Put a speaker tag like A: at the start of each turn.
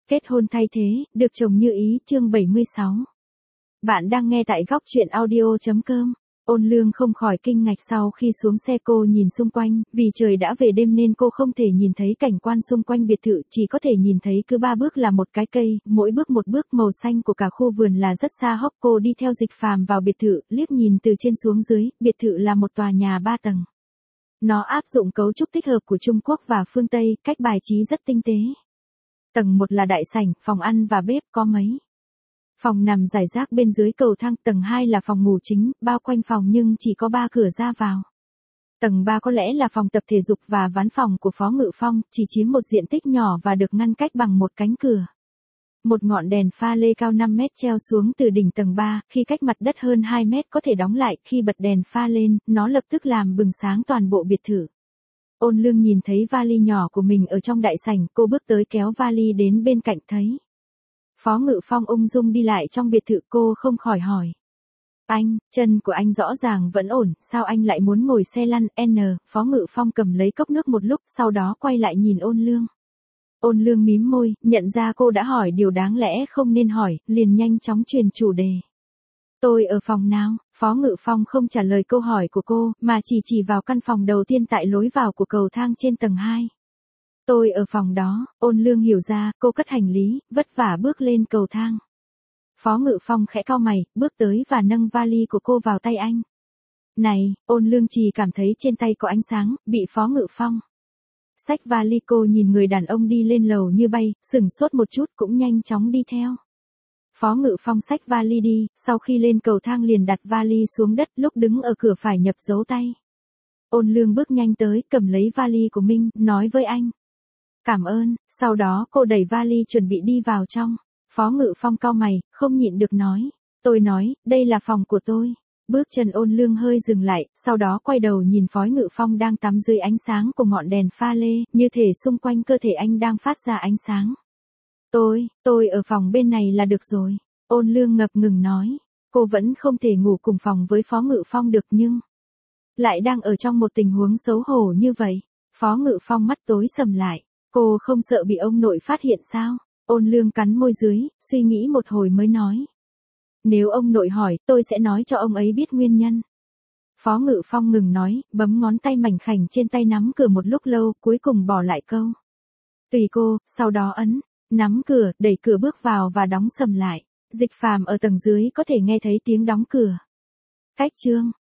A: Kết hôn thay thế, được chồng như ý, chương 76. Bạn đang nghe tại góc truyện audio.com. Ôn Lương không khỏi kinh ngạc sau khi xuống xe, cô nhìn xung quanh, vì trời đã về đêm nên cô không thể nhìn thấy cảnh quan xung quanh biệt thự, chỉ có thể nhìn thấy cứ 3 bước là một cái cây, mỗi bước một bước màu xanh của cả khu vườn là rất xa hóc. Cô đi theo Dịch Phàm vào biệt thự, liếc nhìn từ trên xuống dưới, biệt thự là một tòa nhà 3 tầng. Nó áp dụng cấu trúc tích hợp của Trung Quốc và phương Tây, cách bài trí rất tinh tế. Tầng 1 là đại sảnh, phòng ăn và bếp, có mấy phòng nằm rải rác bên dưới cầu thang. Tầng 2 là phòng ngủ chính, bao quanh phòng nhưng chỉ có 3 cửa ra vào. Tầng 3 có lẽ là phòng tập thể dục và ván phòng của Phó Ngự Phong, chỉ chiếm một diện tích nhỏ và được ngăn cách bằng một cánh cửa. Một ngọn đèn pha lê cao 5 mét treo xuống từ đỉnh tầng 3, khi cách mặt đất hơn 2 mét có thể đóng lại, khi bật đèn pha lên, nó lập tức làm bừng sáng toàn bộ biệt thự. Ôn Lương nhìn thấy vali nhỏ của mình ở trong đại sảnh, cô bước tới kéo vali đến bên cạnh, thấy Phó Ngự Phong ung dung đi lại trong biệt thự, cô không khỏi hỏi. Anh, chân của anh rõ ràng vẫn ổn, sao anh lại muốn ngồi xe lăn? Phó Ngự Phong cầm lấy cốc nước một lúc, sau đó quay lại nhìn Ôn Lương. Ôn Lương mím môi, nhận ra cô đã hỏi điều đáng lẽ không nên hỏi, liền nhanh chóng chuyển chủ đề. Tôi ở phòng nào? Phó Ngự Phong không trả lời câu hỏi của cô, mà chỉ vào căn phòng đầu tiên tại lối vào của cầu thang trên tầng 2. Tôi ở phòng đó. Ôn Lương hiểu ra, cô cất hành lý, vất vả bước lên cầu thang. Phó Ngự Phong khẽ cau mày, bước tới và nâng vali của cô vào tay anh. Này, Ôn Lương chỉ cảm thấy trên tay có ánh sáng, bị Phó Ngự Phong xách vali. Cô nhìn người đàn ông đi lên lầu như bay, sửng sốt một chút cũng nhanh chóng đi theo. Phó Ngự Phong xách vali đi, sau khi lên cầu thang liền đặt vali xuống đất, lúc đứng ở cửa phải nhập dấu tay. Ôn Lương bước nhanh tới, cầm lấy vali của mình, nói với anh. Cảm ơn, sau đó cô đẩy vali chuẩn bị đi vào trong. Phó Ngự Phong cau mày, không nhịn được nói. Tôi nói, đây là phòng của tôi. Bước chân Ôn Lương hơi dừng lại, sau đó quay đầu nhìn Phó Ngự Phong đang tắm dưới ánh sáng của ngọn đèn pha lê, như thể xung quanh cơ thể anh đang phát ra ánh sáng. Tôi ở phòng bên này là được rồi. Ôn Lương ngập ngừng nói. Cô vẫn không thể ngủ cùng phòng với Phó Ngự Phong được nhưng lại đang ở trong một tình huống xấu hổ như vậy. Phó Ngự Phong mắt tối sầm lại. Cô không sợ bị ông nội phát hiện sao? Ôn Lương cắn môi dưới, suy nghĩ một hồi mới nói. Nếu ông nội hỏi, tôi sẽ nói cho ông ấy biết nguyên nhân. Phó Ngự Phong ngừng nói, bấm ngón tay mảnh khảnh trên tay nắm cửa một lúc lâu, cuối cùng bỏ lại câu. Tùy cô, sau đó ấn nắm cửa, đẩy cửa bước vào và đóng sầm lại. Dịch Phàm ở tầng dưới có thể nghe thấy tiếng đóng cửa. Cách chương